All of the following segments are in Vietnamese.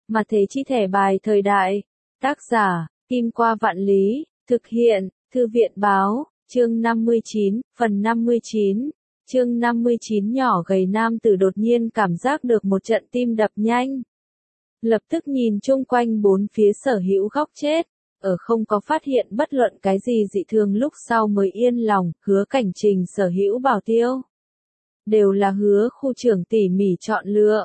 Mà thế chi thẻ bài thời đại. Tác giả, Kim Qua Vạn Lý, thực hiện, Thư viện Báo, chương 59, phần 59. Chương 59 nhỏ gầy nam tử đột nhiên cảm giác được một trận tim đập nhanh. Lập tức nhìn chung quanh bốn phía sở hữu góc chết, ở không có phát hiện bất luận cái gì dị thường lúc sau mới yên lòng, Hứa Cảnh Trình sở hữu bảo tiêu. Đều là Hứa khu trưởng tỉ mỉ chọn lựa,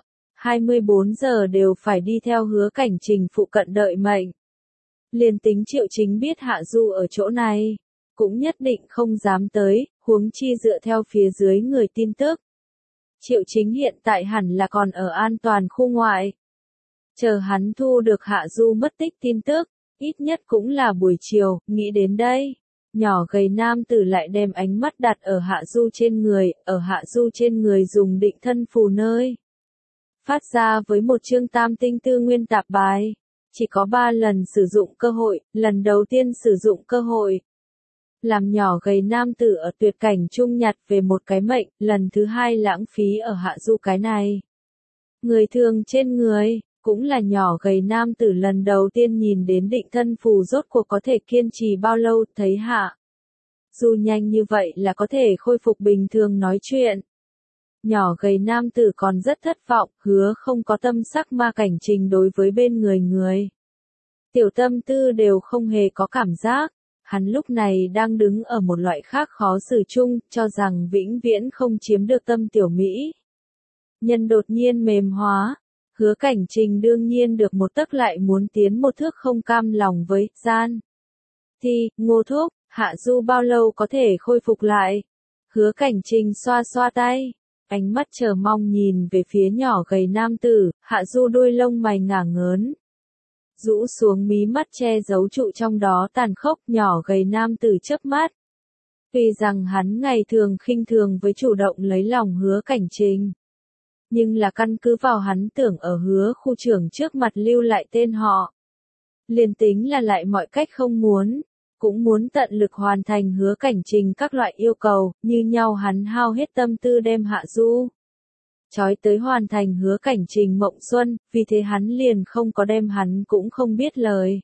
24 giờ đều phải đi theo Hứa Cảnh Trình phụ cận đợi mệnh. Liền tính Triệu Chính biết Hạ Du ở chỗ này, cũng nhất định không dám tới, huống chi dựa theo phía dưới người tin tức. Triệu Chính hiện tại hẳn là còn ở an toàn khu ngoại. Chờ hắn thu được Hạ Du mất tích tin tức, ít nhất cũng là buổi chiều, nghĩ đến đây. Nhỏ gầy nam tử lại đem ánh mắt đặt ở Hạ Du trên người, ở Hạ Du trên người dùng định thân phù nơi. Phát ra với một chương tam tinh tư nguyên tạp bài. Chỉ có 3 lần sử dụng cơ hội, lần đầu tiên sử dụng cơ hội. Làm nhỏ gầy nam tử ở tuyệt cảnh chung nhặt về một cái mệnh, lần thứ 2 lãng phí ở Hạ Du cái này. Người thường trên người, cũng là nhỏ gầy nam tử lần đầu tiên nhìn đến định thân phù rốt cuộc có thể kiên trì bao lâu, thấy Hạ Du nhanh như vậy là có thể khôi phục bình thường nói chuyện. Nhỏ gầy nam tử còn rất thất vọng, hứa không có tâm sắc Ma Cảnh Trình đối với bên người. Tiểu tâm tư đều không hề có cảm giác, hắn lúc này đang đứng ở một loại khác khó xử chung, cho rằng vĩnh viễn không chiếm được tâm tiểu Mỹ. Nhân đột nhiên mềm hóa, Hứa Cảnh Trình đương nhiên được một tấc lại muốn tiến một thước không cam lòng với gian. Thì, Ngô Thúc, Hạ Du bao lâu có thể khôi phục lại? Hứa Cảnh Trình xoa xoa tay. Ánh mắt chờ mong nhìn về phía nhỏ gầy nam tử, Hạ Du đôi lông mày ngả ngớn. Rũ xuống mí mắt che giấu trụ trong đó tàn khốc, nhỏ gầy nam tử chớp mắt. Vì rằng hắn ngày thường khinh thường với chủ động lấy lòng Hứa Cảnh Trình. Nhưng là căn cứ vào hắn tưởng ở Hứa khu trưởng trước mặt lưu lại tên họ. Liền tính là lại mọi cách không muốn. Cũng muốn tận lực hoàn thành Hứa Cảnh Trình các loại yêu cầu, như nhau hắn hao hết tâm tư đem Hạ Du chói tới hoàn thành Hứa Cảnh Trình mộng xuân, vì thế hắn liền không có đem hắn cũng không biết lời.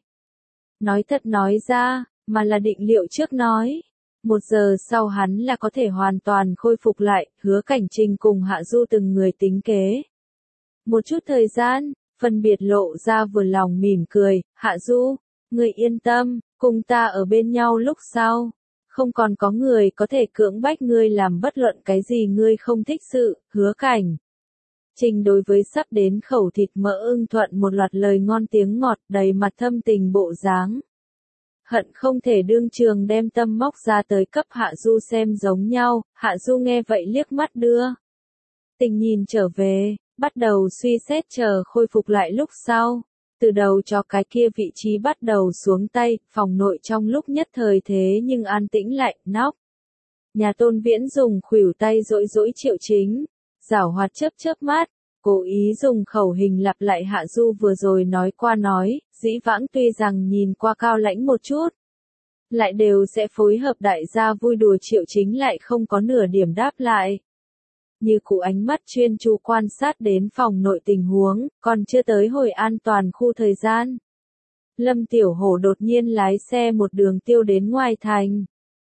Nói thật nói ra, mà là định liệu trước nói. 1 giờ sau hắn là có thể hoàn toàn khôi phục lại, Hứa Cảnh Trình cùng Hạ Du từng người tính kế. Một chút thời gian, phân biệt lộ ra vừa lòng mỉm cười, Hạ Du, người yên tâm. Cùng ta ở bên nhau lúc sau, không còn có người có thể cưỡng bách ngươi làm bất luận cái gì ngươi không thích sự, Hứa Cảnh Trình đối với sắp đến khẩu thịt mỡ ưng thuận một loạt lời ngon tiếng ngọt đầy mặt thâm tình bộ dáng. Hận không thể đương trường đem tâm móc ra tới cấp Hạ Du xem giống nhau, Hạ Du nghe vậy liếc mắt đưa. Tình nhìn trở về, bắt đầu suy xét chờ khôi phục lại lúc sau. Từ đầu cho cái kia vị trí bắt đầu xuống tay, phòng nội trong lúc nhất thời thế nhưng an tĩnh lại, nóc. Nhà Tôn Viễn dùng khuỷu tay dỗi Triệu Chính, giảo hoạt chớp mắt, cố ý dùng khẩu hình lặp lại Hạ Du vừa rồi nói qua nói, dĩ vãng tuy rằng nhìn qua cao lãnh một chút. Lại đều sẽ phối hợp đại gia vui đùa Triệu Chính lại không có nửa điểm đáp lại. Như cụ ánh mắt chuyên chú quan sát đến phòng nội tình huống, còn chưa tới hồi an toàn khu thời gian. Lâm Tiểu Hổ đột nhiên lái xe một đường tiêu đến ngoài thành.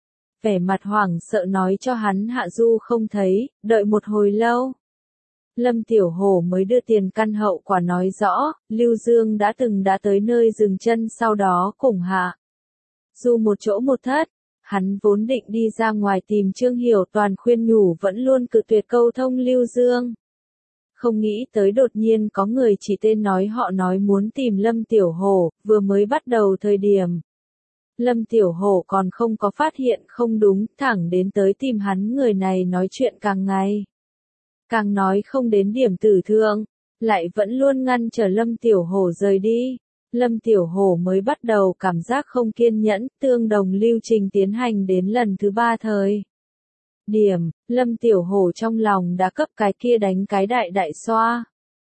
Vẻ mặt hoảng sợ nói cho hắn Hạ Du không thấy, đợi một hồi lâu. Lâm Tiểu Hổ mới đưa tiền căn hậu quả nói rõ, Lưu Dương đã tới nơi dừng chân sau đó cùng Hạ Du một chỗ một thất. Hắn vốn định đi ra ngoài tìm Trương Hiểu Toàn khuyên nhủ vẫn luôn cự tuyệt câu thông Lưu Dương. Không nghĩ tới đột nhiên có người chỉ tên nói họ nói muốn tìm Lâm Tiểu Hổ, vừa mới bắt đầu thời điểm. Lâm Tiểu Hổ còn không có phát hiện không đúng, thẳng đến tới tìm hắn người này nói chuyện càng ngày. Càng nói không đến điểm tử thương, lại vẫn luôn ngăn trở Lâm Tiểu Hổ rời đi. Lâm Tiểu Hổ mới bắt đầu cảm giác không kiên nhẫn, tương đồng lưu trình tiến hành đến lần thứ 3 thời điểm, Lâm Tiểu Hổ trong lòng đã cấp cái kia đánh cái đại xoa.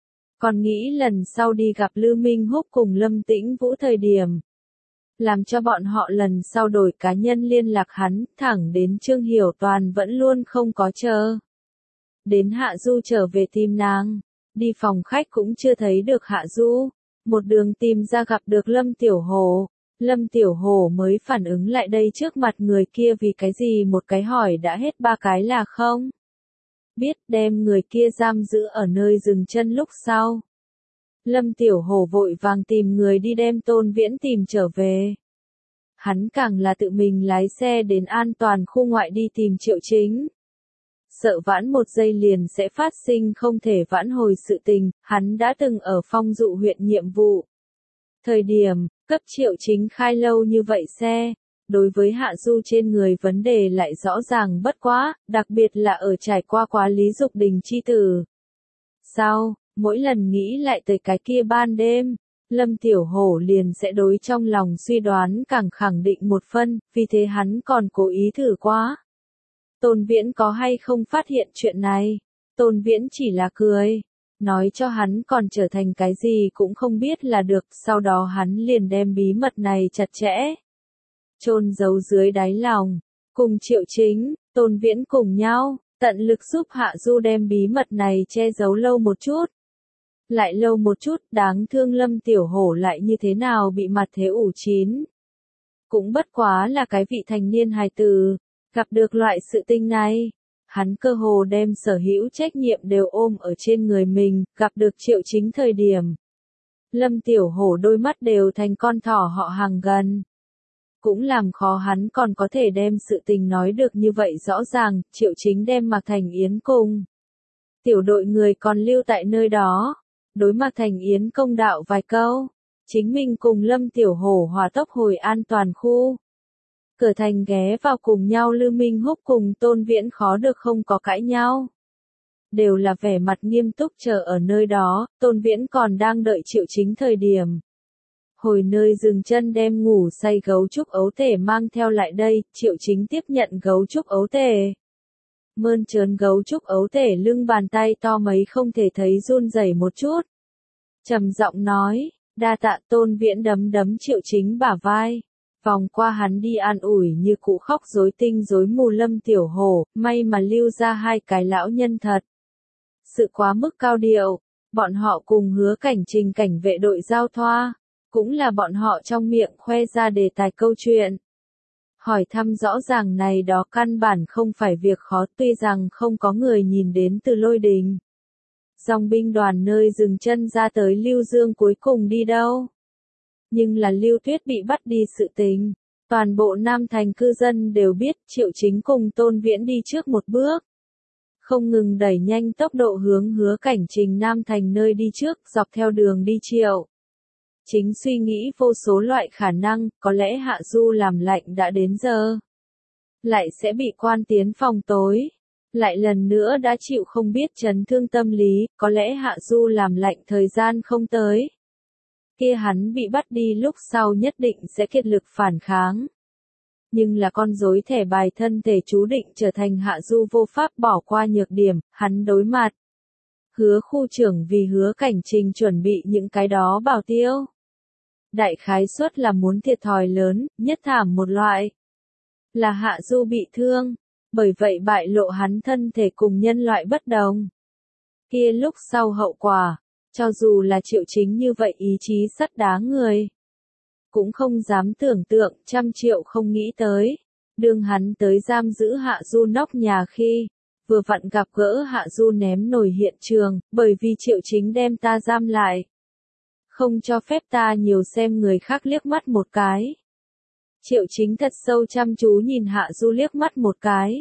Còn nghĩ lần sau đi gặp Lưu Minh Húc cùng Lâm Tĩnh Vũ thời điểm. Làm cho bọn họ lần sau đổi cá nhân liên lạc hắn, thẳng đến Trương Hiểu Toàn vẫn luôn không có chờ. Đến Hạ Du trở về tìm nàng, đi phòng khách cũng chưa thấy được Hạ Du. một đường tìm ra gặp được Lâm Tiểu Hổ. Lâm Tiểu Hổ mới phản ứng lại đây trước mặt người kia vì cái gì một cái hỏi đã hết ba cái là không. Biết đem người kia giam giữ ở nơi dừng chân lúc sau. Lâm Tiểu Hổ vội vàng tìm người đi đem Tôn Viễn tìm trở về. Hắn càng là tự mình lái xe đến an toàn khu ngoại đi tìm Triệu Chính. Sợ vãn một giây liền sẽ phát sinh không thể vãn hồi sự tình, hắn đã từng ở Phong Dụ huyện nhiệm vụ. Thời điểm, cấp Triệu Chính khai lâu như vậy xe, đối với Hạ Du trên người vấn đề lại rõ ràng bất quá, đặc biệt là ở trải qua quá Lý Dục Đình chi tử. Sau, mỗi lần nghĩ lại tới cái kia ban đêm, Lâm Tiểu Hổ liền sẽ đối trong lòng suy đoán càng khẳng định một phân, vì thế hắn còn cố ý thử quá. Tôn Viễn có hay không phát hiện chuyện này? Tôn Viễn chỉ là cười, nói cho hắn còn trở thành cái gì cũng không biết là được, sau đó hắn liền đem bí mật này chặt chẽ chôn giấu dưới đáy lòng, cùng Triệu Chính, Tôn Viễn cùng nhau, tận lực giúp Hạ Du đem bí mật này che giấu lâu một chút. Lại lâu một chút, đáng thương Lâm Tiểu Hổ lại như thế nào bị mặt thế ủ chín. Cũng bất quá là cái vị thành niên hài tử, gặp được loại sự tình này, hắn cơ hồ đem sở hữu trách nhiệm đều ôm ở trên người mình, gặp được Triệu Chính thời điểm. Lâm Tiểu Hổ đôi mắt đều thành con thỏ họ hàng gần. Cũng làm khó hắn còn có thể đem sự tình nói được như vậy rõ ràng, Triệu Chính đem Mạc Thành Yến cùng. Tiểu đội người còn lưu tại nơi đó, đối Mạc Thành Yến công đạo vài câu, chính mình cùng Lâm Tiểu Hổ hòa tốc hồi an toàn khu. Cửa thành ghé vào cùng nhau Lưu Minh Húc cùng Tôn Viễn khó được không có cãi nhau. Đều là vẻ mặt nghiêm túc chờ ở nơi đó, Tôn Viễn còn đang đợi Triệu Chính thời điểm. Hồi nơi dừng chân đem ngủ say gấu trúc ấu tể mang theo lại đây, Triệu Chính tiếp nhận gấu trúc ấu tể. Mơn trớn gấu trúc ấu tể lưng bàn tay to mấy không thể thấy run rẩy một chút. Trầm giọng nói, đa tạ. Tôn Viễn đấm đấm Triệu Chính bả vai. Vòng qua hắn đi an ủi như cụ khóc rối tinh rối mù Lâm Tiểu Hổ, may mà lưu ra hai cái lão nhân thật. Sự quá mức cao điệu, bọn họ cùng Hứa Cảnh Trình cảnh vệ đội giao thoa, cũng là bọn họ trong miệng khoe ra đề tài câu chuyện. Hỏi thăm rõ ràng này đó căn bản không phải việc khó, tuy rằng không có người nhìn đến từ Lôi Đình. Dòng binh đoàn nơi dừng chân ra tới Lưu Dương cuối cùng đi đâu? Nhưng là Lưu Tuyết bị bắt đi sự tình, toàn bộ Nam Thành cư dân đều biết. Triệu Chính cùng Tôn Viễn đi trước một bước, không ngừng đẩy nhanh tốc độ hướng Hứa Cảnh Trình Nam Thành nơi đi trước, dọc theo đường đi Triệu Chính suy nghĩ vô số loại khả năng, có lẽ Hạ Du làm lạnh đã đến giờ, lại sẽ bị quan tiến phòng tối, lại lần nữa đã chịu không biết chấn thương tâm lý, có lẽ Hạ Du làm lạnh thời gian không tới. Kia hắn bị bắt đi lúc sau nhất định sẽ kiệt lực phản kháng. Nhưng là con rối thẻ bài thân thể chú định trở thành Hạ Du vô pháp bỏ qua nhược điểm, hắn đối mặt. Hứa khu trưởng vì Hứa Cảnh Trình chuẩn bị những cái đó bảo tiêu. Đại khái suất là muốn thiệt thòi lớn, nhất thảm một loại. Là Hạ Du bị thương, bởi vậy bại lộ hắn thân thể cùng nhân loại bất đồng. Kia lúc sau hậu quả, cho dù là Triệu Chính như vậy ý chí sắt đá người, cũng không dám tưởng tượng. 100 triệu không nghĩ tới. Đương hắn tới giam giữ Hạ Du nóc nhà khi, vừa vặn gặp gỡ Hạ Du ném nổi hiện trường, bởi vì Triệu Chính đem ta giam lại. Không cho phép ta nhiều xem người khác liếc mắt một cái. Triệu Chính thật sâu chăm chú nhìn Hạ Du liếc mắt một cái.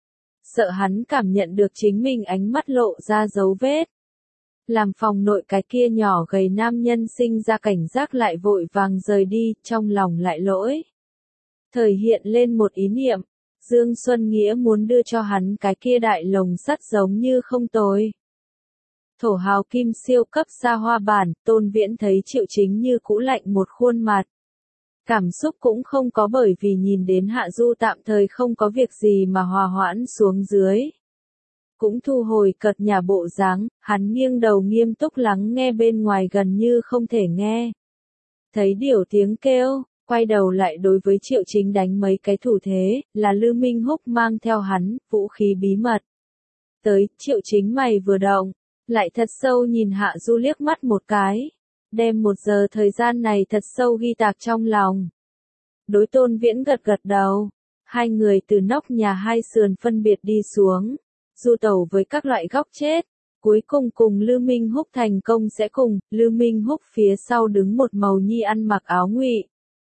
Sợ hắn cảm nhận được chính mình ánh mắt lộ ra dấu vết. Làm phòng nội cái kia nhỏ gầy nam nhân sinh ra cảnh giác lại vội vàng rời đi, trong lòng lại lỗi. Thời hiện lên một ý niệm, Dương Xuân Nghĩa muốn đưa cho hắn cái kia đại lồng sắt giống như không tồi. Thổ hào kim siêu cấp xa hoa bản, Tôn Viễn thấy Triệu Chính như cũ lạnh một khuôn mặt. Cảm xúc cũng không có bởi vì nhìn đến Hạ Du tạm thời không có việc gì mà hòa hoãn xuống dưới. Cũng thu hồi cợt nhả bộ dáng, hắn nghiêng đầu nghiêm túc lắng nghe bên ngoài gần như không thể nghe. Thấy điểu tiếng kêu, quay đầu lại đối với Triệu Chính đánh mấy cái thủ thế, là Lưu Minh Húc mang theo hắn, vũ khí bí mật. Tới, Triệu Chính mày vừa động, lại thật sâu nhìn Hạ Du liếc mắt một cái. đem 1 giờ thời gian này thật sâu ghi tạc trong lòng. Đối Tôn Viễn gật gật đầu. Hai người từ nóc nhà hai sườn phân biệt đi xuống, du tẩu với các loại góc chết. Cuối cùng cùng Lư Minh Húc thành công sẽ cùng, Lư Minh Húc phía sau đứng một màu nhi ăn mặc áo ngụy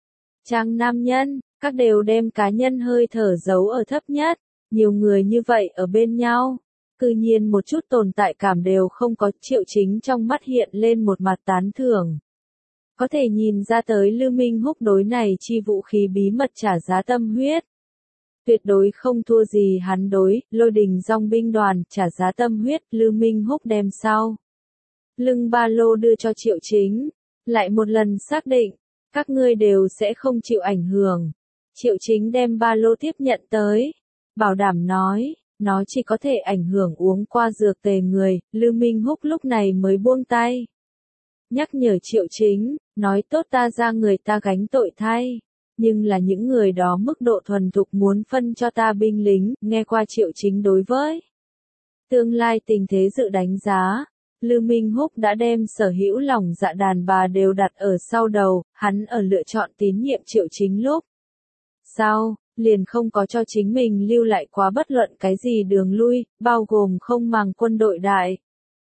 trang nam nhân, các đều đem cá nhân hơi thở giấu ở thấp nhất. Nhiều người như vậy ở bên nhau, cư nhiên một chút tồn tại cảm đều không có. Triệu Chính trong mắt hiện lên một mặt tán thưởng. Có thể nhìn ra tới Lư Minh Húc đối này chi vũ khí bí mật trả giá tâm huyết. Tuyệt đối không thua gì hắn đối Lôi Đình Dòng binh đoàn trả giá tâm huyết. Lư Minh Húc đem sau lưng ba lô đưa cho Triệu Chính, lại một lần xác định, các ngươi đều sẽ không chịu ảnh hưởng. Triệu Chính đem ba lô tiếp nhận tới, bảo đảm nói, nó chỉ có thể ảnh hưởng uống qua dược tề người. Lư Minh Húc lúc này mới buông tay, nhắc nhở Triệu Chính, nói tốt ta ra người ta gánh tội thay. Nhưng là những người đó mức độ thuần thục muốn phân cho ta binh lính. Nghe qua Triệu Chính đối với tương lai tình thế dự đánh giá, Lư Minh Húc đã đem sở hữu lòng dạ đàn bà đều đặt ở sau đầu. Hắn ở lựa chọn tín nhiệm Triệu Chính lúc sau, liền không có cho chính mình lưu lại quá bất luận cái gì đường lui, bao gồm không màng quân đội đại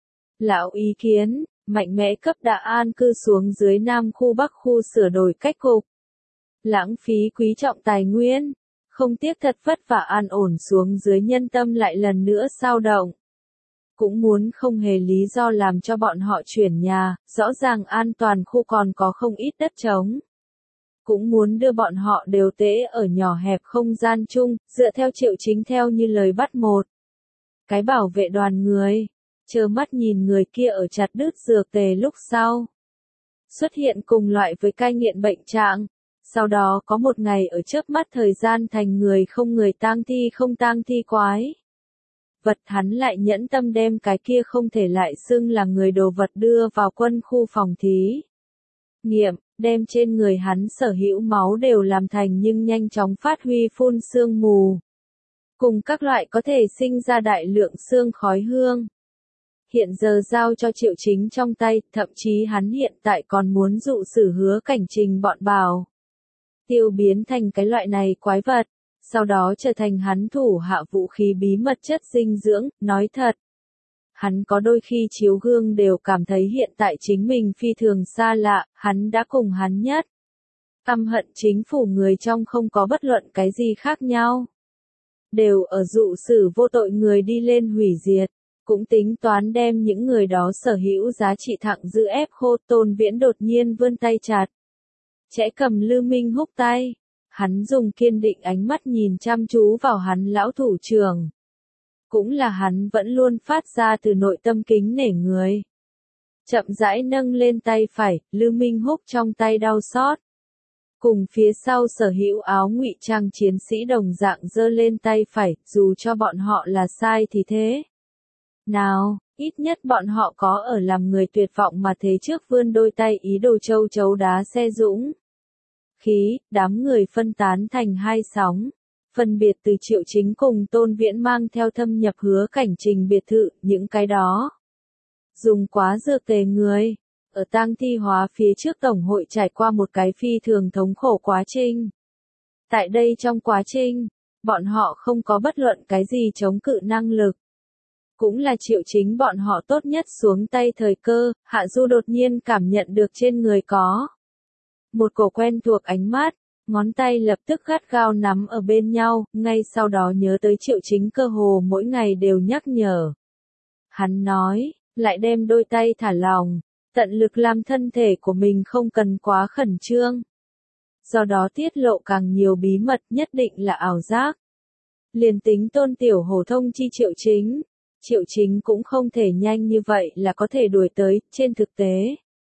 lão ý kiến, mạnh mẽ cấp đã an cư xuống dưới Nam khu Bắc khu sửa đổi cách cục. Lãng phí quý trọng tài nguyên, không tiếc thật vất vả an ổn xuống dưới nhân tâm lại lần nữa xao động. Cũng muốn không hề lý do làm cho bọn họ chuyển nhà, rõ ràng an toàn khu còn có không ít đất trống. Cũng muốn đưa bọn họ đều tễ ở nhỏ hẹp không gian chung, dựa theo Triệu Chính theo như lời bắt một cái bảo vệ đoàn người, trơ mắt nhìn người kia ở chặt đứt dược tề lúc sau xuất hiện cùng loại với cai nghiện bệnh trạng. Sau đó có một ngày ở chớp mắt thời gian thành người không người tang thi không tang thi quái vật. Hắn lại nhẫn tâm đem cái kia không thể lại xưng là người đồ vật đưa vào quân khu phòng thí nghiệm, đem trên người hắn sở hữu máu đều làm thành nhưng nhanh chóng phát huy phun sương mù, cùng các loại có thể sinh ra đại lượng sương khói hương. Hiện giờ giao cho Triệu Chính trong tay, thậm chí hắn hiện tại còn muốn dụ sử Hứa Cảnh Trình bọn bảo tiêu biến thành cái loại này quái vật, sau đó trở thành hắn thủ hạ vũ khí bí mật chất dinh dưỡng. Nói thật, hắn có đôi khi chiếu gương đều cảm thấy hiện tại chính mình phi thường xa lạ. Hắn đã cùng hắn nhất căm hận chính phủ người trong không có bất luận cái gì khác nhau, đều ở dụ sử vô tội người đi lên hủy diệt, cũng tính toán đem những người đó sở hữu giá trị thẳng giữ ép khô. Tôn Viễn đột nhiên vươn tay chặt chẽ cầm Lư Minh Húc tay, hắn dùng kiên định ánh mắt nhìn chăm chú vào hắn lão thủ trưởng. Cũng là hắn vẫn luôn phát ra từ nội tâm kính nể người. Chậm rãi nâng lên tay phải, Lư Minh Húc trong tay đau xót. Cùng phía sau sở hữu áo ngụy trang chiến sĩ đồng dạng giơ lên tay phải, dù cho bọn họ là sai thì thế nào, ít nhất bọn họ có ở làm người tuyệt vọng mà thế trước vươn đôi tay ý đồ châu chấu đá xe dũng khí. Đám người phân tán thành hai sóng, phân biệt từ Triệu Chính cùng Tôn Viễn mang theo thâm nhập Hứa Cảnh Trình biệt thự. Những cái đó dùng quá dược tề người, ở tang thi hóa phía trước tổng hội trải qua một cái phi thường thống khổ quá trình. Tại đây trong quá trình, bọn họ không có bất luận cái gì chống cự năng lực. Cũng là Triệu Chính bọn họ tốt nhất xuống tay thời cơ. Hạ Du đột nhiên cảm nhận được trên người có một cổ quen thuộc ánh mắt, ngón tay lập tức gắt gao nắm ở bên nhau. Ngay sau đó nhớ tới Triệu Chính cơ hồ mỗi ngày đều nhắc nhở hắn nói, lại đem đôi tay thả lỏng, tận lực làm thân thể của mình không cần quá khẩn trương. Do đó tiết lộ càng nhiều bí mật nhất định là ảo giác. Liền tính Tôn Tiểu Hổ thông chi Triệu Chính cũng không thể nhanh như vậy là có thể đuổi tới. Trên thực tế,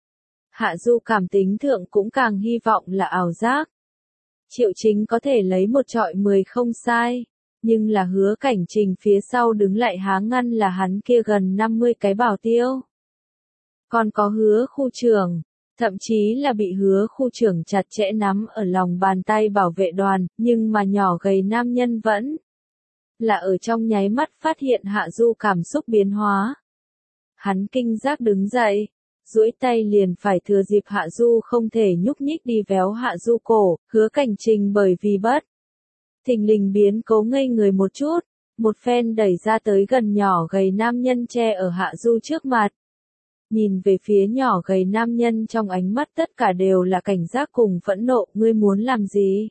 Hạ Du cảm tính thượng cũng càng hy vọng là ảo giác. Triệu Chính có thể lấy 1 chọi 10 không sai, nhưng là Hứa Cảnh Trình phía sau đứng lại há ngăn là hắn kia gần 50 cái bảo tiêu. Còn có Hứa khu trưởng, thậm chí là bị Hứa khu trưởng chặt chẽ nắm ở lòng bàn tay bảo vệ đoàn, nhưng mà nhỏ gầy nam nhân vẫn là ở trong nháy mắt phát hiện Hạ Du cảm xúc biến hóa. Hắn kinh giác đứng dậy, duỗi tay liền phải thừa dịp Hạ Du không thể nhúc nhích đi véo Hạ Du cổ, Hứa Cảnh Trình bởi vì bất thình lình biến cố ngây người một chút, một phen đẩy ra tới gần nhỏ gầy nam nhân che ở Hạ Du trước mặt. Nhìn về phía nhỏ gầy nam nhân trong ánh mắt tất cả đều là cảnh giác cùng phẫn nộ, ngươi muốn làm gì?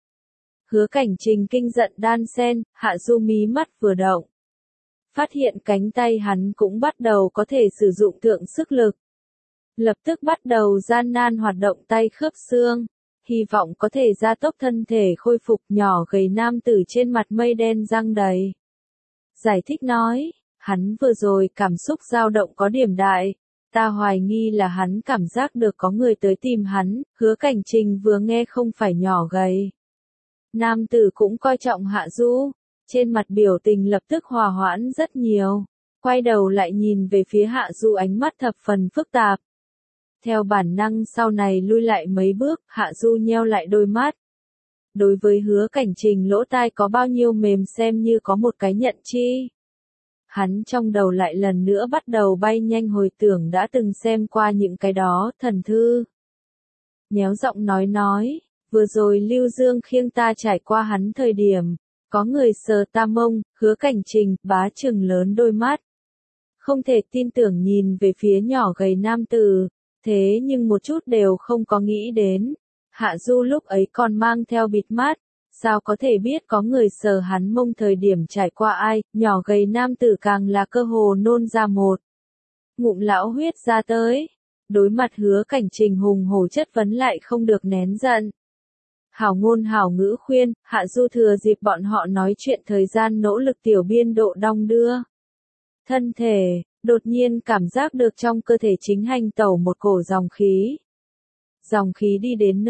Hứa Cảnh Trình kinh giận đan sen, Hạ Du mí mắt vừa động. Phát hiện cánh tay hắn cũng bắt đầu có thể sử dụng thượng sức lực. Lập tức bắt đầu gian nan hoạt động tay khớp xương, hy vọng có thể gia tốc thân thể khôi phục. Nhỏ gầy nam tử trên mặt mây đen răng đầy. Giải thích nói, hắn vừa rồi cảm xúc dao động có điểm đại, ta hoài nghi là hắn cảm giác được có người tới tìm hắn. Hứa Cảnh Trình vừa nghe không phải nhỏ gầy nam tử cũng coi trọng Hạ Du, trên mặt biểu tình lập tức hòa hoãn rất nhiều, quay đầu lại nhìn về phía Hạ Du ánh mắt thập phần phức tạp. Theo bản năng sau này lui lại mấy bước, Hạ Du nheo lại đôi mắt. Đối với Hứa Cảnh Trình lỗ tai có bao nhiêu mềm xem như có một cái nhận chi. Hắn trong đầu lại lần nữa bắt đầu bay nhanh hồi tưởng đã từng xem qua những cái đó, thần thư. Nhéo giọng nói, vừa rồi Lưu Dương khiêng ta trải qua hắn thời điểm, có người sờ ta mông. Hứa Cảnh Trình bá trừng lớn đôi mắt. Không thể tin tưởng nhìn về phía nhỏ gầy nam tử, thế nhưng một chút đều không có nghĩ đến. Hạ Du lúc ấy còn mang theo bịt mắt, sao có thể biết có người sờ hắn mông thời điểm trải qua ai. Nhỏ gầy nam tử càng là cơ hồ nôn ra một ngụm lão huyết ra tới. Đối mặt Hứa Cảnh Trình hùng hổ chất vấn lại không được nén giận. Hảo ngôn hảo ngữ khuyên, Hạ Du thừa dịp bọn họ nói chuyện thời gian nỗ lực tiểu biên độ đong đưa thân thể, đột nhiên cảm giác được trong cơ thể chính hành tẩu một cổ dòng khí. Dòng khí đi đến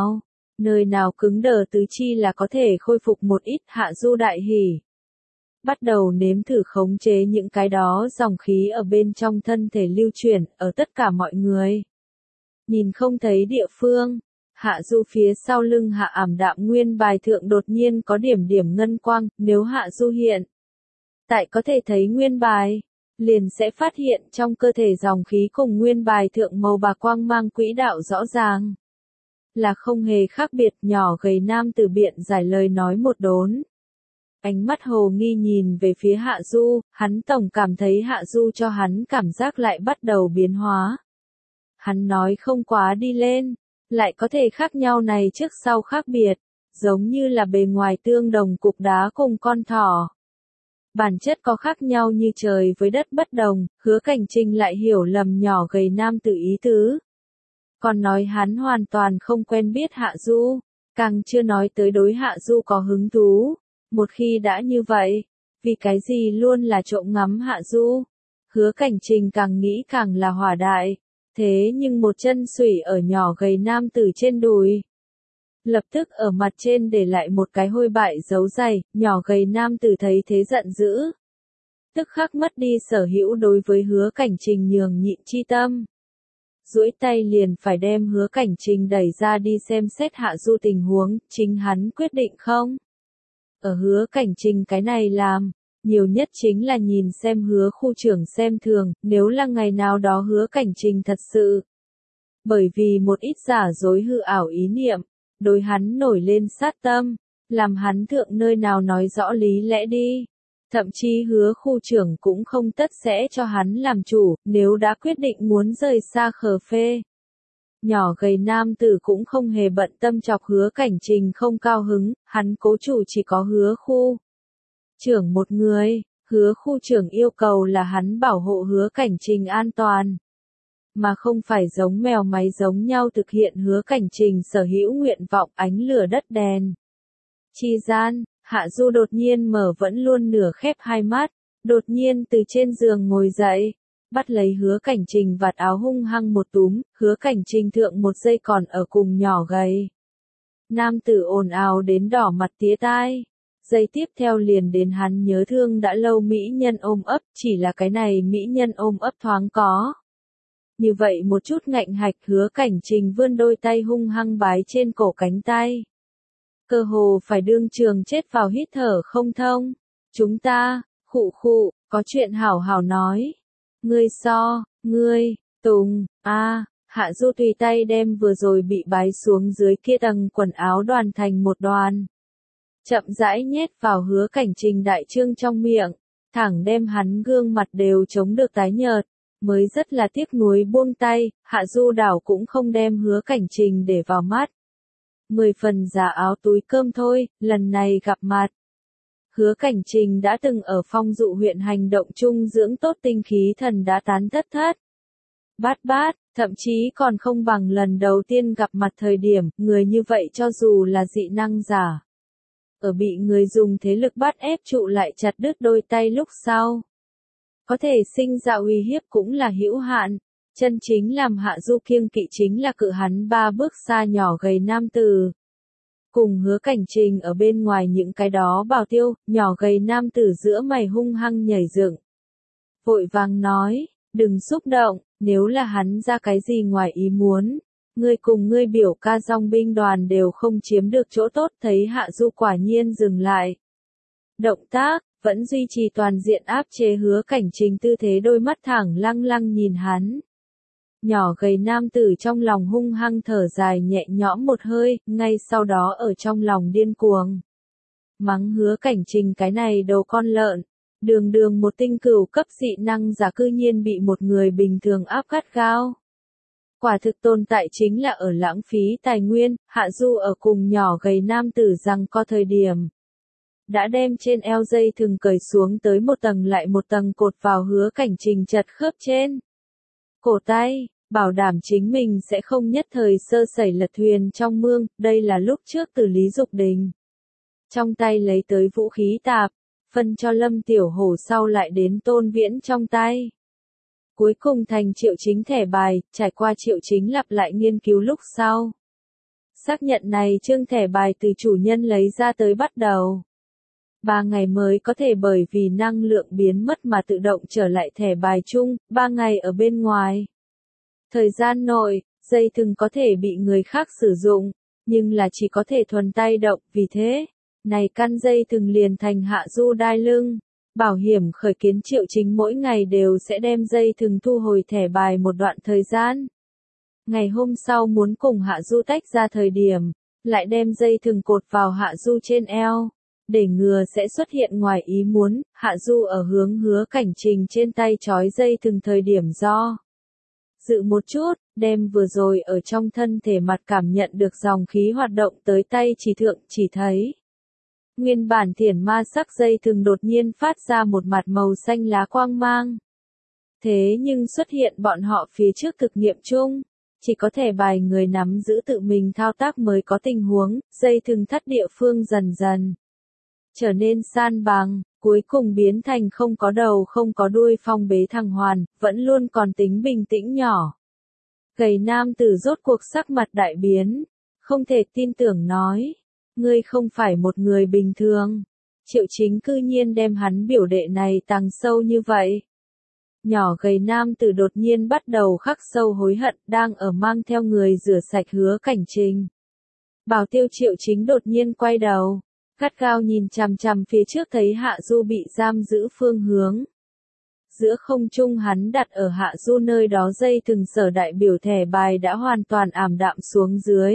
nơi nào cứng đờ tứ chi là có thể khôi phục một ít. Hạ Du đại hỉ, bắt đầu nếm thử khống chế những cái đó dòng khí ở bên trong thân thể lưu chuyển, ở tất cả mọi người nhìn không thấy địa phương. Hạ Du phía sau lưng hạ ảm đạm nguyên bài thượng đột nhiên có điểm điểm ngân quang, nếu Hạ Du hiện tại có thể thấy nguyên bài, liền sẽ phát hiện trong cơ thể dòng khí cùng nguyên bài thượng màu bạc quang mang quỹ đạo rõ ràng. Là không hề khác biệt. Nhỏ gầy nam tử biện giải lời nói một đốn. Ánh mắt hồ nghi nhìn về phía Hạ Du, hắn tổng cảm thấy Hạ Du cho hắn cảm giác lại bắt đầu biến hóa. Hắn nói không quá đi lên, lại có thể khác nhau này trước sau khác biệt, giống như là bề ngoài tương đồng cục đá cùng con thỏ. Bản chất có khác nhau như trời với đất bất đồng. Hứa Cảnh Trình lại hiểu lầm nhỏ gầy nam tử ý tứ. Còn nói hắn hoàn toàn không quen biết Hạ Du, càng chưa nói tới đối Hạ Du có hứng thú. Một khi đã như vậy, vì cái gì luôn là trộm ngắm Hạ Du? Hứa Cảnh Trình càng nghĩ càng là hỏa đại. Thế nhưng một chân xủy ở nhỏ gầy nam tử trên đùi, lập tức ở mặt trên để lại một cái hôi bại dấu dày. Nhỏ gầy nam tử thấy thế giận dữ, tức khắc mất đi sở hữu đối với Hứa Cảnh Trình nhường nhịn chi tâm. Duỗi tay liền phải đem Hứa Cảnh Trình đẩy ra đi xem xét Hạ Du tình huống, chính hắn quyết định không? Ở Hứa Cảnh Trình cái này làm, nhiều nhất chính là nhìn xem Hứa khu trưởng xem thường. Nếu là ngày nào đó Hứa Cảnh Trình thật sự bởi vì một ít giả dối hư ảo ý niệm, đối hắn nổi lên sát tâm, làm hắn thượng nơi nào nói rõ lý lẽ đi. Thậm chí Hứa khu trưởng cũng không tất sẽ cho hắn làm chủ, nếu đã quyết định muốn rời xa Khờ Phê. Nhỏ gầy nam tử cũng không hề bận tâm chọc Hứa Cảnh Trình không cao hứng, hắn cố chủ chỉ có Hứa khu trưởng một người. Hứa khu trưởng yêu cầu là hắn bảo hộ Hứa Cảnh Trình an toàn, mà không phải giống mèo máy giống nhau thực hiện Hứa Cảnh Trình sở hữu nguyện vọng. Ánh lửa đất đèn chi gian, Hạ Du đột nhiên mở vẫn luôn nửa khép hai mắt, đột nhiên từ trên giường ngồi dậy, bắt lấy Hứa Cảnh Trình vạt áo hung hăng một túm. Hứa Cảnh Trình thượng một giây còn ở cùng nhỏ gầy nam tử ồn ào đến đỏ mặt tía tai, giây tiếp theo liền đến hắn nhớ thương đã lâu mỹ nhân ôm ấp. Chỉ là cái này mỹ nhân ôm ấp thoáng có như vậy một chút ngạnh hạch. Hứa Cảnh Trình vươn đôi tay hung hăng bái trên cổ cánh tay, cơ hồ phải đương trường chết vào hít thở không thông. Chúng ta, khụ khụ, có chuyện hảo hảo nói. Ngươi, Tùng, Hạ Du tùy tay đem vừa rồi bị bái xuống dưới kia tầng quần áo đoàn thành một đoàn. Chậm rãi nhét vào Hứa Cảnh Trình đại trương trong miệng, thẳng đem hắn gương mặt đều chống được tái nhợt, mới rất là tiếc nuối buông tay, Hạ Du đảo cũng không đem Hứa Cảnh Trình để vào mắt. 10 phần giả áo túi cơm thôi, lần này gặp mặt. Hứa Cảnh Trình đã từng ở Phong Dụ huyện hành động chung dưỡng tốt tinh khí thần đã tán thất thất. Bát, thậm chí còn không bằng lần đầu tiên gặp mặt thời điểm, người như vậy cho dù là dị năng giả. Ở bị người dùng thế lực bắt ép trụ lại chặt đứt đôi tay lúc sau. Có thể sinh ra uy hiếp cũng là hữu hạn, chân chính làm Hạ Du kiêng kỵ chính là cự hắn 3 bước xa nhỏ gầy nam tử. Cùng Hứa Cảnh Trình ở bên ngoài những cái đó bảo tiêu, nhỏ gầy nam tử giữa mày hung hăng nhảy dựng. Vội vàng nói, đừng xúc động, nếu là hắn ra cái gì ngoài ý muốn. Ngươi cùng ngươi biểu ca dòng binh đoàn đều không chiếm được chỗ tốt, thấy Hạ Du quả nhiên dừng lại. Động tác, vẫn duy trì toàn diện áp chế Hứa Cảnh Trình tư thế, đôi mắt thẳng lăng lăng nhìn hắn. Nhỏ gầy nam tử trong lòng hung hăng thở dài nhẹ nhõm một hơi, ngay sau đó ở trong lòng điên cuồng. Mắng Hứa Cảnh Trình cái này đầu con lợn, đường một tinh cửu cấp dị năng giả cư nhiên bị một người bình thường áp gắt gao. Quả thực tồn tại chính là ở lãng phí tài nguyên, Hạ Du ở cùng nhỏ gầy nam tử rằng có thời điểm. Đã đem trên eo dây thừng cởi xuống tới một tầng lại một tầng cột vào Hứa Cảnh Trình chật khớp trên cổ tay, bảo đảm chính mình sẽ không nhất thời sơ sẩy lật thuyền trong mương, đây là lúc trước từ Lý Dục Đình. Trong tay lấy tới vũ khí tạp, phân cho Lâm Tiểu Hổ sau lại đến Tôn Viễn trong tay. Cuối cùng thành Triệu Chính thẻ bài, trải qua Triệu Chính lặp lại nghiên cứu lúc sau. Xác nhận này chương thẻ bài từ chủ nhân lấy ra tới bắt đầu. 3 ngày mới có thể bởi vì năng lượng biến mất mà tự động trở lại thẻ bài chung, 3 ngày ở bên ngoài. Thời gian nội, dây thừng có thể bị người khác sử dụng, nhưng là chỉ có thể thuần tay động, vì thế, này căn dây thừng liền thành Hạ Du đai lưng. Bảo hiểm khởi kiến Triệu Chính mỗi ngày đều sẽ đem dây thừng thu hồi thẻ bài một đoạn thời gian. Ngày hôm sau muốn cùng Hạ Du tách ra thời điểm, lại đem dây thừng cột vào Hạ Du trên eo. Để ngừa sẽ xuất hiện ngoài ý muốn, Hạ Du ở hướng Hứa Cảnh Trình trên tay trói dây thừng thời điểm do dự một chút, đem vừa rồi ở trong thân thể mặt cảm nhận được dòng khí hoạt động tới tay chỉ thượng, chỉ thấy. Nguyên bản thiển ma sắc dây thừng đột nhiên phát ra một mặt màu xanh lá quang mang. Thế nhưng xuất hiện bọn họ phía trước thực nghiệm chung, chỉ có thể bài người nắm giữ tự mình thao tác mới có tình huống, dây thừng thắt địa phương dần dần trở nên san bằng, cuối cùng biến thành không có đầu không có đuôi phong bế thằng Hoàn, vẫn luôn còn tính bình tĩnh nhỏ. Gầy nam tử rốt cuộc sắc mặt đại biến, không thể tin tưởng nói, ngươi không phải một người bình thường. Triệu Chính cư nhiên đem hắn biểu đệ này tàng sâu như vậy. Nhỏ gầy nam tử đột nhiên bắt đầu khắc sâu hối hận, đang ở mang theo người rửa sạch Hứa Cảnh Trình. Bảo tiêu Triệu Chính đột nhiên quay đầu, gắt gao nhìn chằm chằm phía trước thấy Hạ Du bị giam giữ phương hướng. Giữa không trung hắn đặt ở Hạ Du nơi đó dây thừng sở đại biểu thẻ bài đã hoàn toàn ảm đạm xuống dưới.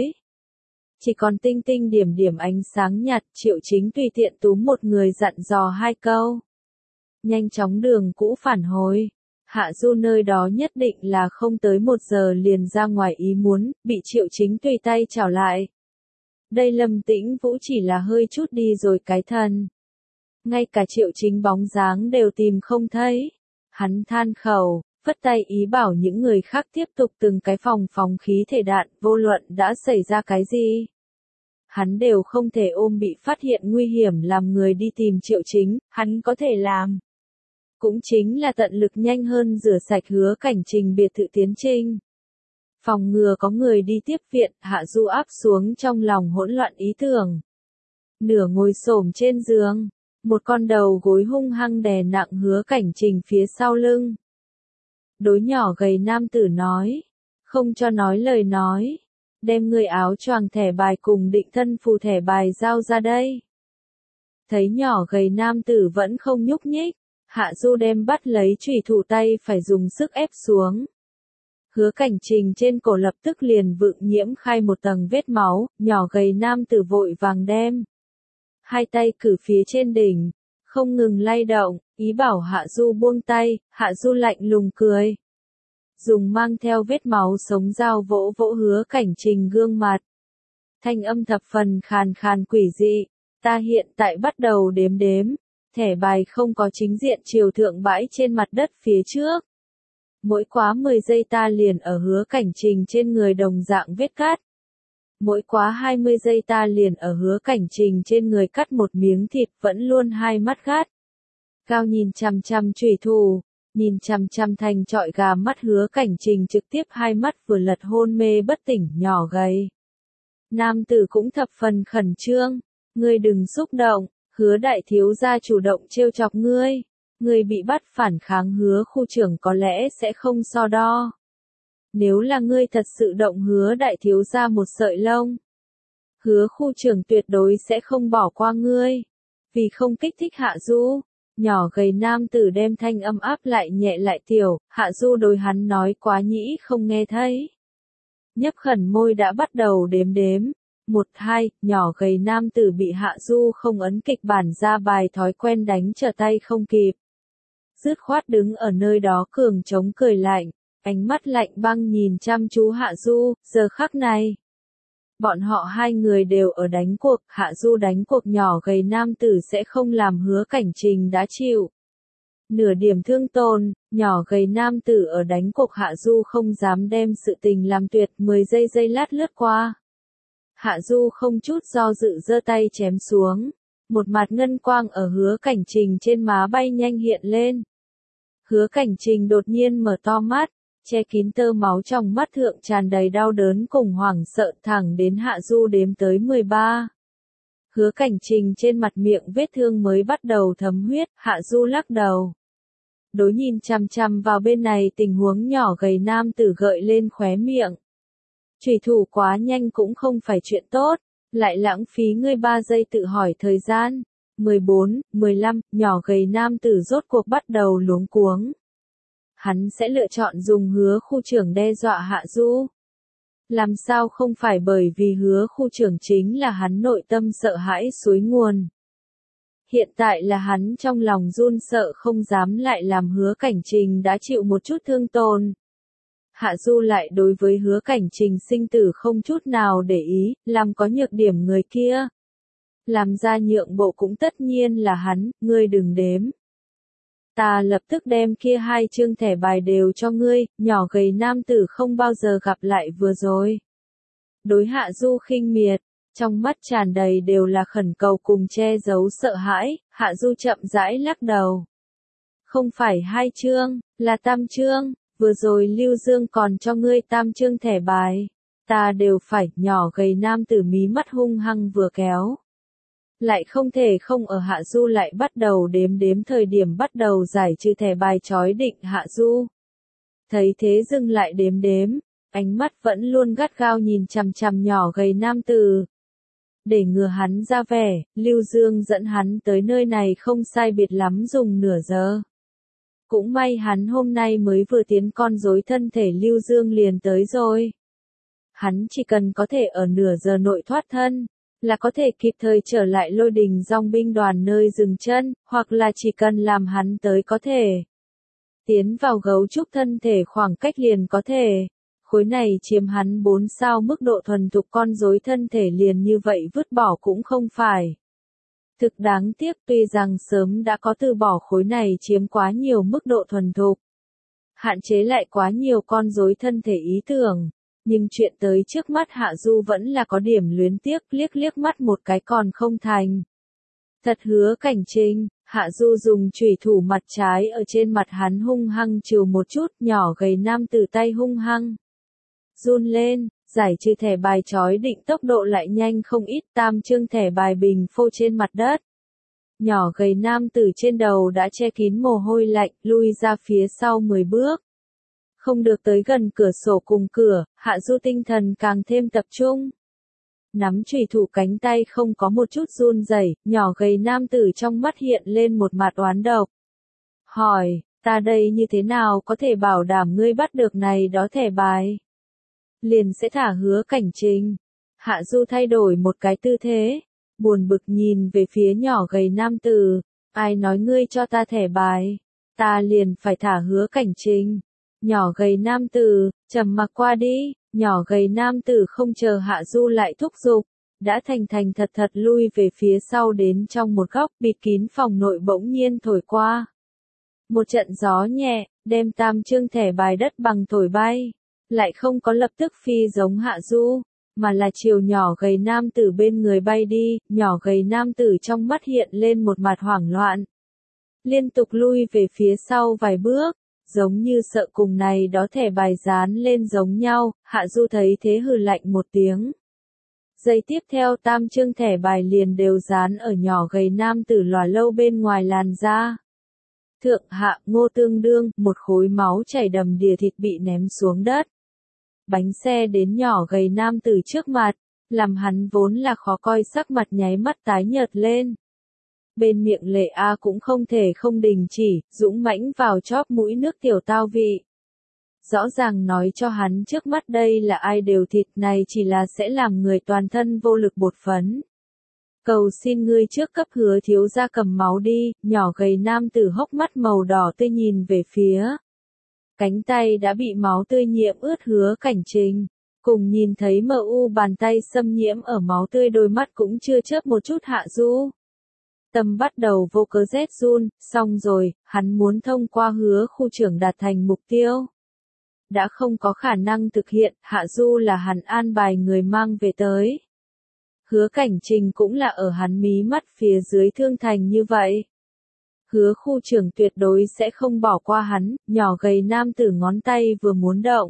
Chỉ còn tinh tinh điểm điểm ánh sáng nhạt, Triệu Chính tùy tiện túm một người dặn dò 2 câu. Nhanh chóng đường cũ phản hồi. Hạ Du nơi đó nhất định là không tới 1 giờ liền ra ngoài ý muốn, bị Triệu Chính tùy tay chảo lại. Đây Lâm Tĩnh Vũ chỉ là hơi chút đi rồi cái thân. Ngay cả Triệu Chính bóng dáng đều tìm không thấy. Hắn than khẩu, phất tay ý bảo những người khác tiếp tục từng cái phòng phóng khí thể đạn, vô luận đã xảy ra cái gì. Hắn đều không thể ôm bị phát hiện nguy hiểm làm người đi tìm Triệu Chính, hắn có thể làm. Cũng chính là tận lực nhanh hơn rửa sạch Hứa Cảnh Trình biệt thự tiến trình. Phòng ngừa có người đi tiếp viện, Hạ Du áp xuống trong lòng hỗn loạn ý tưởng. Nửa ngồi xổm trên giường, một con đầu gối hung hăng đè nặng Hứa Cảnh Trình phía sau lưng. Đối nhỏ gầy nam tử nói, không cho nói lời nói, đem người áo choàng thẻ bài cùng định thân phù thẻ bài giao ra đây. Thấy nhỏ gầy nam tử vẫn không nhúc nhích, Hạ Du đem bắt lấy chủy thủ tay phải dùng sức ép xuống. Hứa Cảnh Trình trên cổ lập tức liền vượng nhiễm khai một tầng vết máu, nhỏ gầy nam tử vội vàng đem hai tay cử phía trên đỉnh, không ngừng lay động, ý bảo Hạ Du buông tay. Hạ Du lạnh lùng cười, dùng mang theo vết máu sống dao vỗ vỗ Hứa Cảnh Trình gương mặt. Thanh âm thập phần khàn khàn quỷ dị, ta hiện tại bắt đầu đếm đếm, thẻ bài không có chính diện chiều thượng bãi trên mặt đất phía trước. Mỗi quá 10 giây ta liền ở Hứa Cảnh Trình trên người đồng dạng vết cắt. Mỗi quá 20 giây ta liền ở Hứa Cảnh Trình trên người cắt một miếng thịt, vẫn luôn hai mắt gắt. Cao nhìn chằm chằm chủy thủ, nhìn chằm chằm thành trọi gà mắt Hứa Cảnh Trình trực tiếp hai mắt vừa lật hôn mê bất tỉnh nhỏ gầy. Nam tử cũng thập phần khẩn trương, ngươi đừng xúc động, Hứa đại thiếu gia chủ động trêu chọc ngươi. Ngươi bị bắt phản kháng Hứa khu trưởng có lẽ sẽ không so đo. Nếu là ngươi thật sự động Hứa đại thiếu gia một sợi lông, Hứa khu trưởng tuyệt đối sẽ không bỏ qua ngươi. Vì không kích thích Hạ Du, nhỏ gầy nam tử đem thanh âm áp lại nhẹ lại tiểu, Hạ Du đối hắn nói quá nhĩ không nghe thấy. Nhấp khẩn môi đã bắt đầu đếm đếm. 1, 2, nhỏ gầy nam tử bị Hạ Du không ấn kịch bản ra bài thói quen đánh trở tay không kịp. Dứt khoát đứng ở nơi đó cường chống cười lạnh, ánh mắt lạnh băng nhìn chăm chú Hạ Du. Giờ khắc này, bọn họ hai người đều ở đánh cuộc. Hạ Du đánh cuộc nhỏ gầy nam tử sẽ không làm Hứa Cảnh Trình đã chịu nửa điểm thương tổn. Nhỏ gầy nam tử ở đánh cuộc Hạ Du không dám đem sự tình làm tuyệt. 10 giây lát lướt qua, Hạ Du không chút do dự giơ tay chém xuống. Một mặt ngân quang ở Hứa Cảnh Trình trên má bay nhanh hiện lên. Hứa Cảnh Trình đột nhiên mở to mắt, che kín tơ máu trong mắt thượng tràn đầy đau đớn cùng hoảng sợ, thẳng đến Hạ Du đếm tới 13. Hứa Cảnh Trình trên mặt miệng vết thương mới bắt đầu thấm huyết. Hạ Du lắc đầu, đối nhìn chằm chằm vào bên này tình huống nhỏ gầy nam tử gợi lên khóe miệng. Chủy thủ quá nhanh cũng không phải chuyện tốt, lại lãng phí ngươi 3 giây tự hỏi thời gian. 14, 15, nhỏ gầy nam tử rốt cuộc bắt đầu luống cuống. Hắn sẽ lựa chọn dùng Hứa khu trưởng đe dọa Hạ Du. Làm sao không phải bởi vì Hứa khu trưởng chính là hắn nội tâm sợ hãi suối nguồn. Hiện tại là hắn trong lòng run sợ không dám lại làm Hứa Cảnh Trình đã chịu một chút thương tổn. Hạ Du lại đối với Hứa Cảnh Trình sinh tử không chút nào để ý, làm có nhược điểm người kia. Làm ra nhượng bộ cũng tất nhiên là hắn, ngươi đừng đếm. Ta lập tức đem kia 2 chương thẻ bài đều cho ngươi. Nhỏ gầy nam tử không bao giờ gặp lại vừa rồi. Đối Hạ Du khinh miệt, trong mắt tràn đầy đều là khẩn cầu cùng che giấu sợ hãi. Hạ Du chậm rãi lắc đầu. Không phải 2 chương, là tam chương. Vừa rồi Lưu Dương còn cho ngươi tam chương thẻ bài. Ta đều phải. Nhỏ gầy nam tử mí mắt hung hăng vừa kéo. Lại không thể không ở Hạ Du lại bắt đầu đếm thời điểm bắt đầu giải trừ thẻ bài chói định Hạ Du. Thấy thế dừng lại đếm, ánh mắt vẫn luôn gắt gao nhìn chằm chằm nhỏ gầy nam tử. Để ngừa hắn ra vẻ, Lưu Dương dẫn hắn tới nơi này không sai biệt lắm dùng nửa giờ. Cũng may hắn hôm nay mới vừa tiến con rối thân thể Lưu Dương liền tới rồi. Hắn chỉ cần có thể ở nửa giờ nội thoát thân, là có thể kịp thời trở lại Lôi Đình Dòng binh đoàn nơi dừng chân, hoặc là chỉ cần làm hắn tới có thể tiến vào gấu trúc thân thể khoảng cách liền có thể. Khối này chiếm hắn 4 sao mức độ thuần thục con rối thân thể liền như vậy vứt bỏ cũng không phải. Thực đáng tiếc tuy rằng sớm đã có từ bỏ khối này chiếm quá nhiều mức độ thuần thục. Hạn chế lại quá nhiều con rối thân thể ý tưởng. Nhưng chuyện tới trước mắt Hạ Du vẫn là có điểm luyến tiếc, liếc mắt một cái còn không thành. Thật Hứa Cảnh Trình, Hạ Du dùng chủy thủ mặt trái ở trên mặt hắn hung hăng trừ một chút, nhỏ gầy nam tử tay hung hăng run lên, giải trừ thẻ bài chói định tốc độ lại nhanh không ít, tam chương thẻ bài bình phô trên mặt đất. Nhỏ gầy nam tử trên đầu đã che kín mồ hôi lạnh, lui ra phía sau 10 bước. Không được tới gần cửa sổ cùng cửa, Hạ Du tinh thần càng thêm tập trung. Nắm chủy thủ cánh tay không có một chút run rẩy, nhỏ gầy nam tử trong mắt hiện lên một mặt oán độc. Hỏi, Ta đây như thế nào có thể bảo đảm ngươi bắt được này đó thẻ bài? Liền sẽ thả Hứa Cảnh Trình. Hạ Du thay đổi một cái tư thế, buồn bực nhìn về phía nhỏ gầy nam tử, ai nói ngươi cho ta thẻ bài, ta liền phải thả Hứa Cảnh Trình. Nhỏ gầy nam tử, trầm mặc qua đi, nhỏ gầy nam tử không chờ Hạ Du lại thúc giục, đã thành thành thật thật lui về phía sau đến trong một góc bịt kín phòng nội bỗng nhiên thổi qua. Một trận gió nhẹ, đem tam trương thẻ bài đất bằng thổi bay, lại không có lập tức phi giống Hạ Du, mà là chiều nhỏ gầy nam tử bên người bay đi, nhỏ gầy nam tử trong mắt hiện lên một mặt hoảng loạn. Liên tục lui về phía sau vài bước, giống như sợ cùng này đó thẻ bài dán lên giống nhau, Hạ Du thấy thế hừ lạnh một tiếng. Giây tiếp theo tam trương thẻ bài liền đều dán ở nhỏ gầy nam tử lòa lâu bên ngoài làn da. Thượng hạ Ngô tương đương, một khối máu chảy đầm đìa thịt bị ném xuống đất. Bánh xe đến nhỏ gầy nam tử trước mặt, làm hắn vốn là khó coi sắc mặt nháy mắt tái nhợt lên. Bên miệng Lệ A cũng không thể không đình chỉ, dũng mãnh vào chóp mũi nước tiểu tao vị. Rõ ràng nói cho hắn trước mắt đây là ai đều thịt này chỉ là sẽ làm người toàn thân vô lực bột phấn. Cầu xin ngươi trước cấp Hứa thiếu gia cầm máu đi, nhỏ gầy nam tử hốc mắt màu đỏ tươi nhìn về phía. Cánh tay đã bị máu tươi nhiễm ướt Hứa Cảnh Trình, cùng nhìn thấy mờ u bàn tay xâm nhiễm ở máu tươi đôi mắt cũng chưa chớp một chút Hạ Du. Tâm bắt đầu vô cớ rét run, xong rồi, hắn muốn thông qua Hứa khu trưởng đạt thành mục tiêu. Đã không có khả năng thực hiện, Hạ Du là hắn an bài người mang về tới. Hứa Cảnh Trình cũng là ở hắn mí mắt phía dưới thương thành như vậy. Hứa khu trưởng tuyệt đối sẽ không bỏ qua hắn, nhỏ gầy nam tử ngón tay vừa muốn động.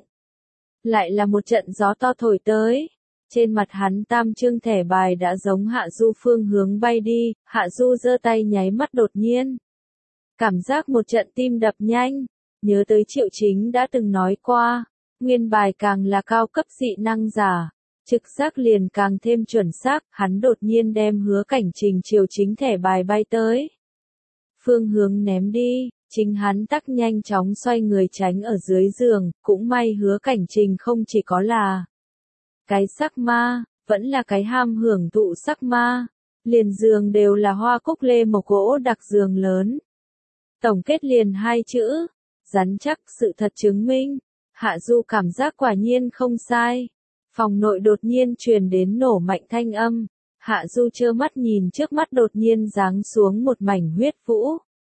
Lại là một trận gió to thổi tới. Trên mặt hắn tam trương thẻ bài đã giống Hạ Du phương hướng bay đi, Hạ Du giơ tay nháy mắt đột nhiên. Cảm giác một trận tim đập nhanh, nhớ tới Triệu Chính đã từng nói qua, nguyên bài càng là cao cấp dị năng giả. Trực giác liền càng thêm chuẩn xác, hắn đột nhiên đem Hứa Cảnh Trình chiều chính thẻ bài bay tới. Phương hướng ném đi, chính hắn tắc nhanh chóng xoay người tránh ở dưới giường, cũng may Hứa Cảnh Trình không chỉ có là cái sắc ma, vẫn là cái ham hưởng thụ sắc ma. Liền giường đều là hoa cúc lê mộc gỗ đặc giường lớn. Tổng kết liền hai chữ, rắn chắc, sự thật chứng minh. Hạ Du cảm giác quả nhiên không sai. Phòng nội đột nhiên truyền đến nổ mạnh thanh âm, Hạ Du trơ mắt nhìn trước mắt đột nhiên giáng xuống một mảnh huyết vũ.